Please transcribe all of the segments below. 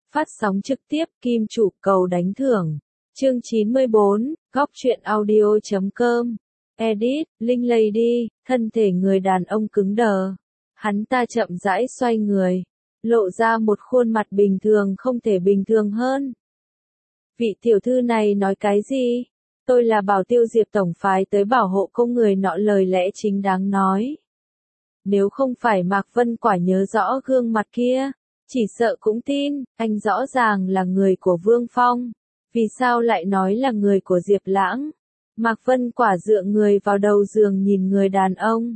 Phát sóng trực tiếp Kim Chủ cầu đánh thưởng. Chương 94, Góc truyện audio.com. Edit, Linh Lady, thân thể người đàn ông cứng đờ. Hắn ta chậm rãi xoay người, lộ ra một khuôn mặt bình thường không thể bình thường hơn. Vị tiểu thư này nói cái gì? Tôi là bảo tiêu Diệp tổng phái tới bảo hộ cô, người nọ lời lẽ chính đáng nói. Nếu không phải Mạc Vân Quả nhớ rõ gương mặt kia, chỉ sợ cũng tin, anh rõ ràng là người của Vương Phong. Vì sao lại nói là người của Diệp Lãng? Mạc Vân Quả dựa người vào đầu giường nhìn người đàn ông.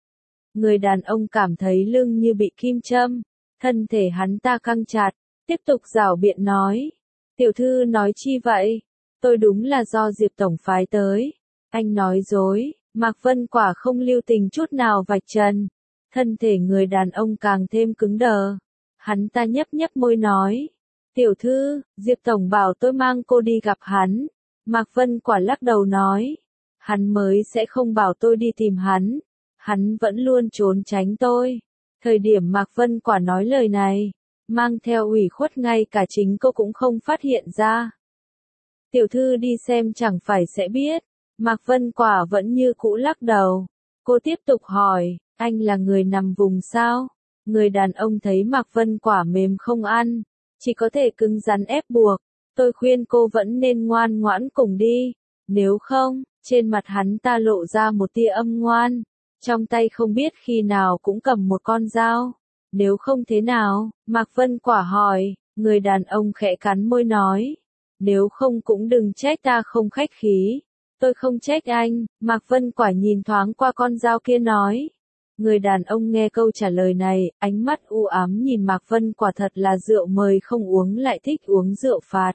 Người đàn ông cảm thấy lưng như bị kim châm, thân thể hắn ta căng chặt, tiếp tục giảo biện nói. Tiểu thư nói chi vậy? Tôi đúng là do Diệp tổng phái tới. Anh nói dối. Mạc Vân Quả không lưu tình chút nào vạch trần. Thân thể người đàn ông càng thêm cứng đờ. Hắn ta nhấp nhấp môi nói. Tiểu thư, Diệp tổng bảo tôi mang cô đi gặp hắn. Mạc Vân Quả lắc đầu nói. Hắn mới sẽ không bảo tôi đi tìm hắn. Hắn vẫn luôn trốn tránh tôi. Thời điểm Mạc Vân Quả nói lời này, mang theo ủy khuất, ngay cả chính cô cũng không phát hiện ra. Tiểu thư đi xem chẳng phải sẽ biết. Mạc Vân Quả vẫn như cũ lắc đầu. Cô tiếp tục hỏi, anh là người nằm vùng sao? Người đàn ông thấy Mạc Vân Quả mềm không ăn, chỉ có thể cứng rắn ép buộc. Tôi khuyên cô vẫn nên ngoan ngoãn cùng đi. Nếu không, trên mặt hắn ta lộ ra một tia âm ngoan. Trong tay không biết khi nào cũng cầm một con dao. Nếu không thế nào? Mạc Vân Quả hỏi. Người đàn ông khẽ cắn môi nói. Nếu không cũng đừng trách ta không khách khí. Tôi không trách anh. Mạc Vân Quả nhìn thoáng qua con dao kia nói. Người đàn ông nghe câu trả lời này, ánh mắt u ám nhìn Mạc Vân Quả, thật là rượu mời không uống lại thích uống rượu phạt.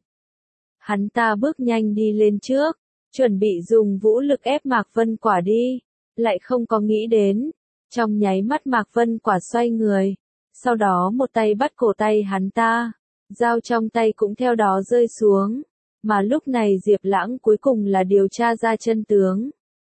Hắn ta bước nhanh đi lên trước, chuẩn bị dùng vũ lực ép Mạc Vân Quả đi. Lại không có nghĩ đến. Trong nháy mắt Mạc Vân Quả xoay người. Sau đó một tay bắt cổ tay hắn ta. Dao trong tay cũng theo đó rơi xuống. Mà lúc này Diệp Lãng cuối cùng là điều tra ra chân tướng.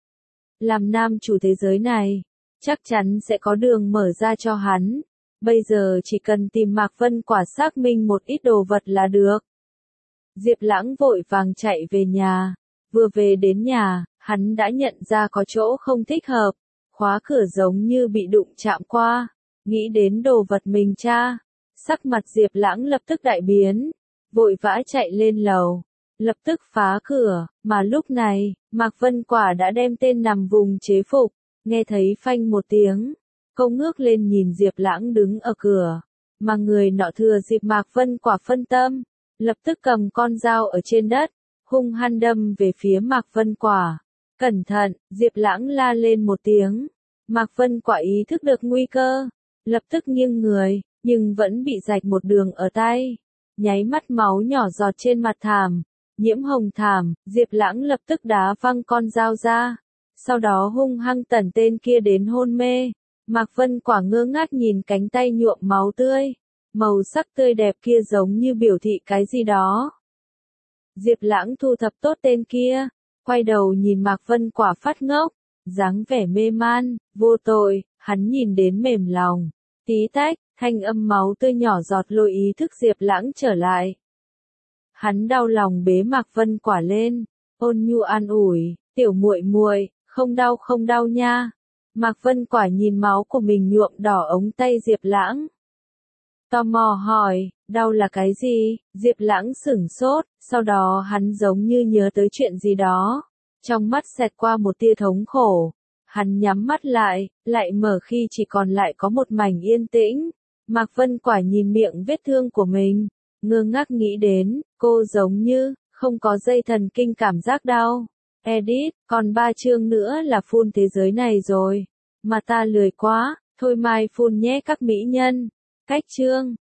Làm nam chủ thế giới này, chắc chắn sẽ có đường mở ra cho hắn. Bây giờ chỉ cần tìm Mạc Vân Quả xác minh một ít đồ vật là được. Diệp Lãng vội vàng chạy về nhà. Vừa về đến nhà, hắn đã nhận ra có chỗ không thích hợp. Khóa cửa giống như bị đụng chạm qua. Nghĩ đến đồ vật mình tra. Sắc mặt Diệp Lãng lập tức đại biến. Vội vã chạy lên lầu. Lập tức phá cửa. Mà lúc này, Mạc Vân Quả đã đem tên nằm vùng chế phục. Nghe thấy phanh một tiếng. Cô ngước lên nhìn Diệp Lãng đứng ở cửa. Mà người nọ thừa dịp Mạc Vân Quả phân tâm. Lập tức cầm con dao ở trên đất. Hung hăng đâm về phía Mạc Vân Quả. Cẩn thận, Diệp Lãng la lên một tiếng. Mạc Vân Quả ý thức được nguy cơ. Lập tức nghiêng người, nhưng vẫn bị rạch một đường ở tay. Nháy mắt máu nhỏ giọt trên mặt thảm. Nhiễm hồng thảm, Diệp Lãng lập tức đá văng con dao ra. Sau đó hung hăng tẩn tên kia đến hôn mê. Mạc Vân Quả ngơ ngác nhìn cánh tay nhuộm máu tươi. Màu sắc tươi đẹp kia giống như biểu thị cái gì đó. Diệp Lãng thu thập tốt tên kia. Quay đầu nhìn Mạc Vân Quả phát ngốc. Dáng vẻ mê man, vô tội, hắn nhìn đến mềm lòng. Tí tách, thanh âm máu tươi nhỏ giọt lôi ý thức Diệp Lãng trở lại. Hắn đau lòng bế Mạc Vân Quả lên, ôn nhu an ủi, tiểu muội muội, không đau nha. Mạc Vân Quả nhìn máu của mình nhuộm đỏ ống tay Diệp Lãng. Tò mò hỏi, đau là cái gì? Diệp Lãng sửng sốt, sau đó hắn giống như nhớ tới chuyện gì đó. Trong mắt xẹt qua một tia thống khổ. Hắn nhắm mắt lại mở khi chỉ còn lại có một mảnh yên tĩnh. Mạc Vân Quả nhìn miệng vết thương của mình. Ngơ ngác nghĩ đến, cô giống như, không có dây thần kinh cảm giác đau. Edit, còn 3 chương nữa là full thế giới này rồi. Mà ta lười quá, thôi mai full nhé các mỹ nhân. Cách chương.